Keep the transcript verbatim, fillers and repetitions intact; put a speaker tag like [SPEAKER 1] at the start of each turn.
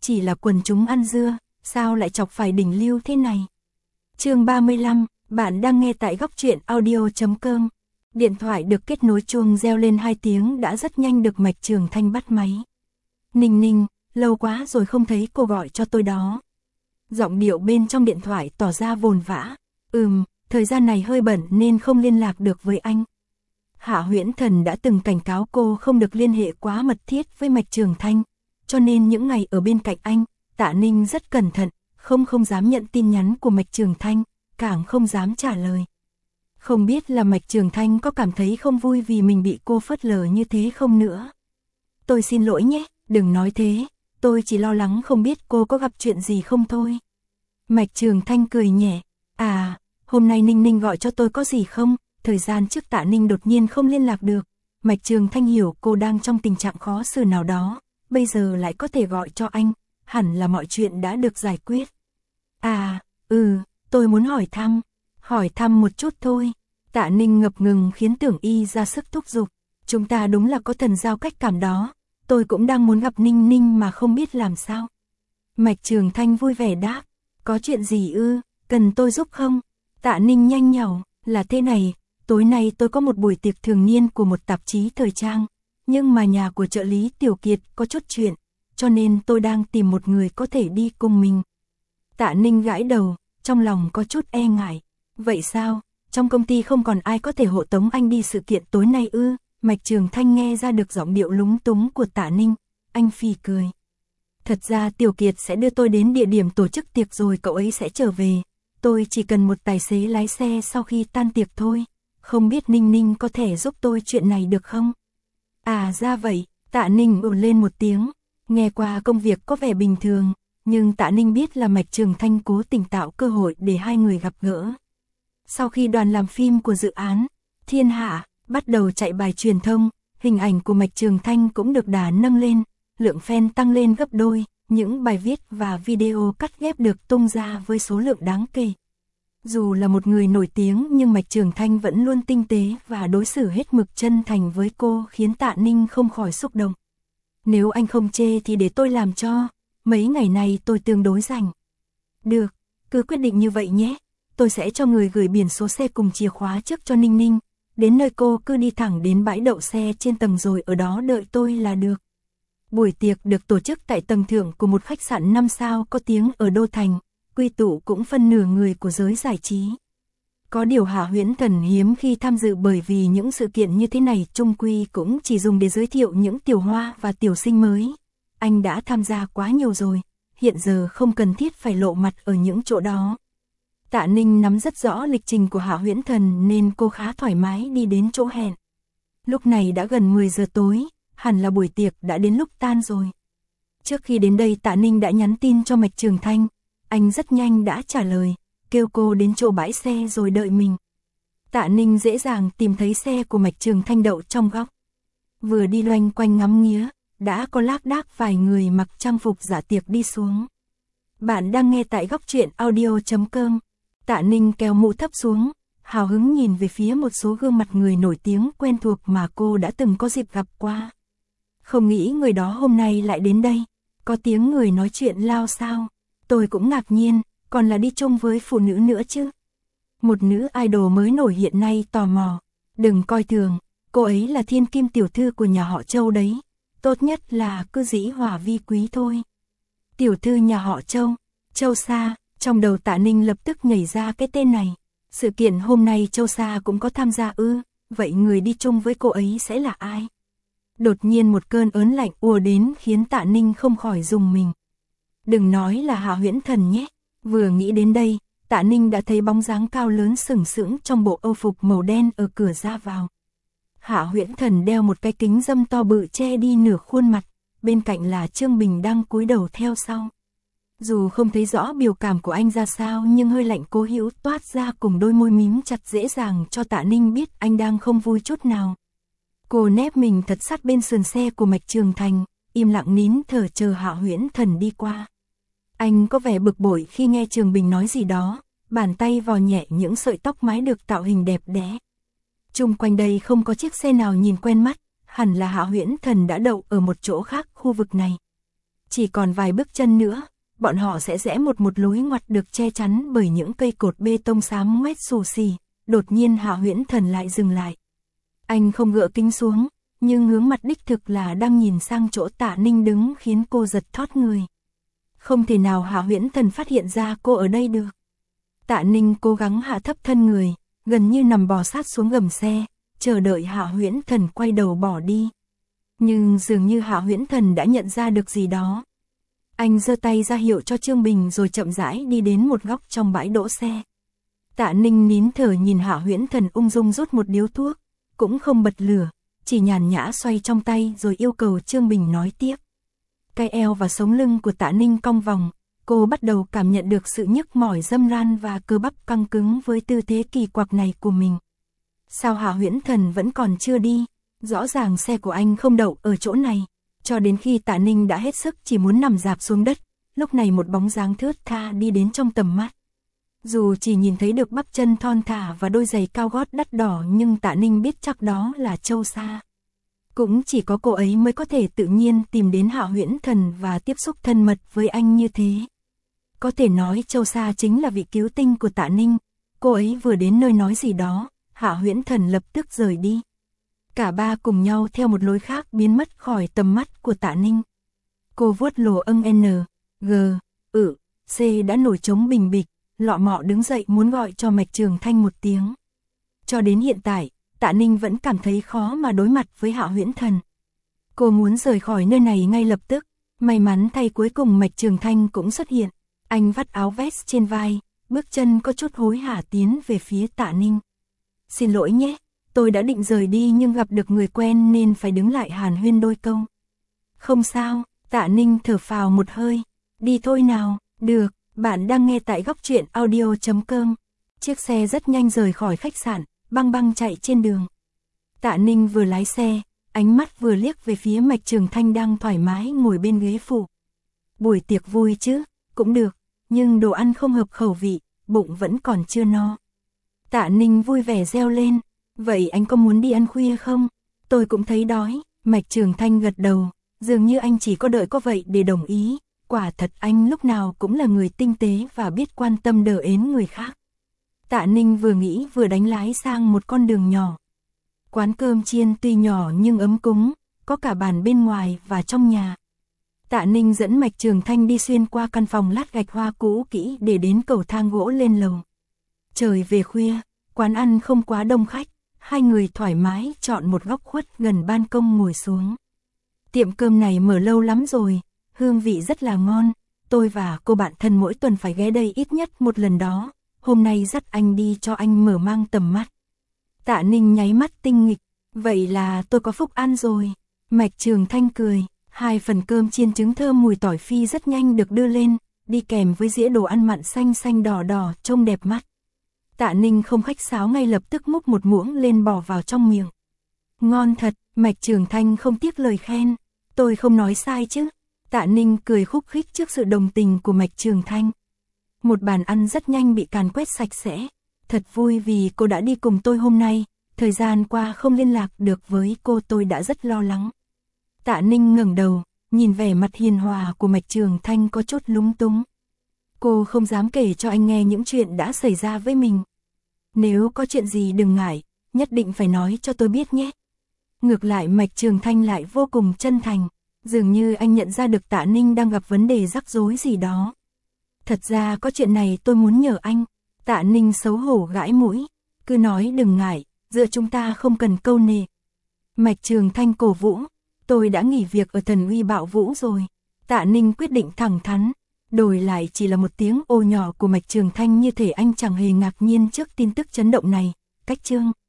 [SPEAKER 1] chỉ là quần chúng ăn dưa, sao lại chọc phải đỉnh lưu thế này. Chương ba mươi lăm, bạn đang nghe tại góc truyện audio chấm com. Điện thoại được kết nối chuông reo lên hai tiếng đã rất nhanh được Mạch Trường Thanh bắt máy. Ninh Ninh, lâu quá rồi không thấy cô gọi cho tôi đó. Giọng điệu bên trong điện thoại tỏ ra vồn vã. Ừm, thời gian này hơi bận nên không liên lạc được với anh. Hạ Huyễn Thần đã từng cảnh cáo cô không được liên hệ quá mật thiết với Mạch Trường Thanh, cho nên những ngày ở bên cạnh anh, Tạ Ninh rất cẩn thận, không không dám nhận tin nhắn của Mạch Trường Thanh, càng không dám trả lời. Không biết là Mạch Trường Thanh có cảm thấy không vui vì mình bị cô phớt lờ như thế không nữa. Tôi xin lỗi nhé, đừng nói thế, tôi chỉ lo lắng không biết cô có gặp chuyện gì không thôi. Mạch Trường Thanh cười nhẹ, à, hôm nay Ninh Ninh gọi cho tôi có gì không? Thời gian trước Tạ Ninh đột nhiên không liên lạc được, Mạch Trường Thanh hiểu cô đang trong tình trạng khó xử nào đó, bây giờ lại có thể gọi cho anh, hẳn là mọi chuyện đã được giải quyết. À, ừ, tôi muốn hỏi thăm, hỏi thăm một chút thôi. Tạ Ninh ngập ngừng khiến Tưởng Y ra sức thúc giục, chúng ta đúng là có thần giao cách cảm đó, tôi cũng đang muốn gặp Ninh Ninh mà không biết làm sao. Mạch Trường Thanh vui vẻ đáp, có chuyện gì ư, cần tôi giúp không? Tạ Ninh nhanh nhảu, là thế này, tối nay tôi có một buổi tiệc thường niên của một tạp chí thời trang, nhưng mà nhà của trợ lý Tiểu Kiệt có chút chuyện, cho nên tôi đang tìm một người có thể đi cùng mình. Tạ Ninh gãi đầu, trong lòng có chút e ngại, vậy sao, trong công ty không còn ai có thể hộ tống anh đi sự kiện tối nay ư? Mạch Trường Thanh nghe ra được giọng điệu lúng túng của Tạ Ninh, anh phì cười. Thật ra Tiểu Kiệt sẽ đưa tôi đến địa điểm tổ chức tiệc rồi cậu ấy sẽ trở về, tôi chỉ cần một tài xế lái xe sau khi tan tiệc thôi, không biết Ninh Ninh có thể giúp tôi chuyện này được không? À ra vậy, Tạ Ninh ồ lên một tiếng, nghe qua công việc có vẻ bình thường, nhưng Tạ Ninh biết là Mạch Trường Thanh cố tình tạo cơ hội để hai người gặp gỡ. Sau khi đoàn làm phim của dự án Thiên Hạ bắt đầu chạy bài truyền thông, hình ảnh của Mạch Trường Thanh cũng được đà nâng lên, lượng fan tăng lên gấp đôi, những bài viết và video cắt ghép được tung ra với số lượng đáng kể. Dù là một người nổi tiếng nhưng Mạch Trường Thanh vẫn luôn tinh tế và đối xử hết mực chân thành với cô khiến Tạ Ninh không khỏi xúc động. Nếu anh không chê thì để tôi làm cho, mấy ngày này tôi tương đối rảnh. Được, cứ quyết định như vậy nhé, tôi sẽ cho người gửi biển số xe cùng chìa khóa trước cho Ninh Ninh, đến nơi cô cứ đi thẳng đến bãi đậu xe trên tầng rồi ở đó đợi tôi là được. Buổi tiệc được tổ chức tại tầng thượng của một khách sạn năm sao có tiếng ở Đô Thành, quy tụ cũng phân nửa người của giới giải trí. Có điều Hạ Huyễn Thần hiếm khi tham dự bởi vì những sự kiện như thế này chung quy cũng chỉ dùng để giới thiệu những tiểu hoa và tiểu sinh mới. Anh đã tham gia quá nhiều rồi, hiện giờ không cần thiết phải lộ mặt ở những chỗ đó. Tạ Ninh nắm rất rõ lịch trình của Hạ Huyễn Thần nên cô khá thoải mái đi đến chỗ hẹn. Lúc này đã gần mười giờ tối, hẳn là buổi tiệc đã đến lúc tan rồi. Trước khi đến đây Tạ Ninh đã nhắn tin cho Mạch Trường Thanh, anh rất nhanh đã trả lời, kêu cô đến chỗ bãi xe rồi đợi mình. Tạ Ninh dễ dàng tìm thấy xe của Mạch Trường Thanh đậu trong góc. Vừa đi loanh quanh ngắm nghía, đã có lác đác vài người mặc trang phục dạ tiệc đi xuống. Bạn đang nghe tại góc truyện audio chấm com. Tạ Ninh kéo mũ thấp xuống, hào hứng nhìn về phía một số gương mặt người nổi tiếng quen thuộc mà cô đã từng có dịp gặp qua. Không nghĩ người đó hôm nay lại đến đây, có tiếng người nói chuyện lao sao, tôi cũng ngạc nhiên, còn là đi chung với phụ nữ nữa chứ. Một nữ idol mới nổi hiện nay tò mò, đừng coi thường, cô ấy là thiên kim tiểu thư của nhà họ Châu đấy, tốt nhất là cứ dĩ hòa vi quý thôi. Tiểu thư nhà họ Châu, Châu Sa, trong đầu Tạ Ninh lập tức nhảy ra cái tên này, sự kiện hôm nay Châu Sa cũng có tham gia ư, vậy người đi chung với cô ấy sẽ là ai? Đột nhiên một cơn ớn lạnh ùa đến khiến Tạ Ninh không khỏi rùng mình. Đừng nói là Hạ Huyễn Thần nhé, vừa nghĩ đến đây, Tạ Ninh đã thấy bóng dáng cao lớn sừng sững trong bộ âu phục màu đen ở cửa ra vào. Hạ Huyễn Thần đeo một cái kính râm to bự che đi nửa khuôn mặt, bên cạnh là Trương Bình đang cúi đầu theo sau. Dù không thấy rõ biểu cảm của anh ra sao nhưng hơi lạnh cố hữu toát ra cùng đôi môi mím chặt dễ dàng cho Tạ Ninh biết anh đang không vui chút nào. Cô nép mình thật sát bên sườn xe của Mạch Trường Thành, im lặng nín thở chờ Hạ Huyễn Thần đi qua. Anh có vẻ bực bội khi nghe Trường Bình nói gì đó, bàn tay vò nhẹ những sợi tóc mái được tạo hình đẹp đẽ. Chung quanh đây không có chiếc xe nào nhìn quen mắt, hẳn là Hạ Huyễn Thần đã đậu ở một chỗ khác khu vực này. Chỉ còn vài bước chân nữa, bọn họ sẽ rẽ một một lối ngoặt được che chắn bởi những cây cột bê tông xám ngoét xù xì. Đột nhiên Hạ Huyễn Thần lại dừng lại. Anh không gỡ kính xuống, nhưng hướng mặt đích thực là đang nhìn sang chỗ Tạ Ninh đứng khiến cô giật thót người. Không thể nào Hạ Huyễn Thần phát hiện ra cô ở đây được. Tạ Ninh cố gắng hạ thấp thân người, gần như nằm bò sát xuống gầm xe, chờ đợi Hạ Huyễn Thần quay đầu bỏ đi. Nhưng dường như Hạ Huyễn Thần đã nhận ra được gì đó. Anh giơ tay ra hiệu cho Trương Bình rồi chậm rãi đi đến một góc trong bãi đỗ xe. Tạ Ninh nín thở nhìn Hạ Huyễn Thần ung dung rút một điếu thuốc, cũng không bật lửa, chỉ nhàn nhã xoay trong tay rồi yêu cầu Trương Bình nói tiếp. Cái eo và sống lưng của Tạ Ninh cong vòng, cô bắt đầu cảm nhận được sự nhức mỏi dâm ran và cơ bắp căng cứng với tư thế kỳ quặc này của mình. Sao Hạ Huyễn Thần vẫn còn chưa đi? Rõ ràng xe của anh không đậu ở chỗ này. Cho đến khi Tạ Ninh đã hết sức chỉ muốn nằm rạp xuống đất, lúc này một bóng dáng thướt tha đi đến trong tầm mắt. Dù chỉ nhìn thấy được bắp chân thon thả và đôi giày cao gót đắt đỏ nhưng Tạ Ninh biết chắc đó là Châu Sa. Cũng chỉ có cô ấy mới có thể tự nhiên tìm đến Hạ Huyễn Thần và tiếp xúc thân mật với anh như thế. Có thể nói Châu Sa chính là vị cứu tinh của Tạ Ninh. Cô ấy vừa đến nơi nói gì đó, Hạ Huyễn Thần lập tức rời đi. Cả ba cùng nhau theo một lối khác biến mất khỏi tầm mắt của Tạ Ninh. Cô vuốt lồ âng N, G, ự, C đã nổi trống bình bịch, lọ mọ đứng dậy muốn gọi cho Mạch Trường Thanh một tiếng. Cho đến hiện tại, Tạ Ninh vẫn cảm thấy khó mà đối mặt với Hạ Huyễn Thần. Cô muốn rời khỏi nơi này ngay lập tức, may mắn thay cuối cùng Mạch Trường Thanh cũng xuất hiện. Anh vắt áo vest trên vai, bước chân có chút hối hả tiến về phía Tạ Ninh. Xin lỗi nhé, tôi đã định rời đi nhưng gặp được người quen nên phải đứng lại hàn huyên đôi câu. Không sao, Tạ Ninh thở phào một hơi. Đi thôi nào, được, bạn đang nghe tại góc truyện audio chấm com. Chiếc xe rất nhanh rời khỏi khách sạn, băng băng chạy trên đường. Tạ Ninh vừa lái xe, ánh mắt vừa liếc về phía Mạch Trường Thanh đang thoải mái ngồi bên ghế phụ. Buổi tiệc vui chứ, cũng được, nhưng đồ ăn không hợp khẩu vị, bụng vẫn còn chưa no. Tạ Ninh vui vẻ reo lên, vậy anh có muốn đi ăn khuya không? Tôi cũng thấy đói. Mạch Trường Thanh gật đầu, dường như anh chỉ có đợi có vậy để đồng ý. Quả thật anh lúc nào cũng là người tinh tế và biết quan tâm đờ ến người khác. Tạ Ninh vừa nghĩ vừa đánh lái sang một con đường nhỏ. Quán cơm chiên tuy nhỏ nhưng ấm cúng, có cả bàn bên ngoài và trong nhà. Tạ Ninh dẫn Mạch Trường Thanh đi xuyên qua căn phòng lát gạch hoa cũ kỹ để đến cầu thang gỗ lên lầu. Trời về khuya, quán ăn không quá đông khách, hai người thoải mái chọn một góc khuất gần ban công ngồi xuống. Tiệm cơm này mở lâu lắm rồi, hương vị rất là ngon, tôi và cô bạn thân mỗi tuần phải ghé đây ít nhất một lần đó, hôm nay dắt anh đi cho anh mở mang tầm mắt. Tạ Ninh nháy mắt tinh nghịch, vậy là tôi có phúc ăn rồi. Mạch Trường Thanh cười, hai phần cơm chiên trứng thơm mùi tỏi phi rất nhanh được đưa lên, đi kèm với dĩa đồ ăn mặn xanh xanh đỏ đỏ trông đẹp mắt. Tạ Ninh không khách sáo ngay lập tức múc một muỗng lên bỏ vào trong miệng. Ngon thật, Mạch Trường Thanh không tiếc lời khen, tôi không nói sai chứ. Tạ Ninh cười khúc khích trước sự đồng tình của Mạch Trường Thanh. Một bàn ăn rất nhanh bị càn quét sạch sẽ. Thật vui vì cô đã đi cùng tôi hôm nay, thời gian qua không liên lạc được với cô tôi đã rất lo lắng. Tạ Ninh ngẩng đầu, nhìn vẻ mặt hiền hòa của Mạch Trường Thanh có chút lúng túng. Cô không dám kể cho anh nghe những chuyện đã xảy ra với mình. Nếu có chuyện gì đừng ngại, nhất định phải nói cho tôi biết nhé. Ngược lại Mạch Trường Thanh lại vô cùng chân thành, dường như anh nhận ra được Tạ Ninh đang gặp vấn đề rắc rối gì đó. Thật ra có chuyện này tôi muốn nhờ anh. Tạ Ninh xấu hổ gãi mũi, cứ nói đừng ngại, giữa chúng ta không cần câu nệ. Mạch Trường Thanh cổ vũ, tôi đã nghỉ việc ở Thần Uy Bạo Vũ rồi. Tạ Ninh quyết định thẳng thắn, đổi lại chỉ là một tiếng ô nhỏ của Mạch Trường Thanh như thể anh chẳng hề ngạc nhiên trước tin tức chấn động này. Cách chương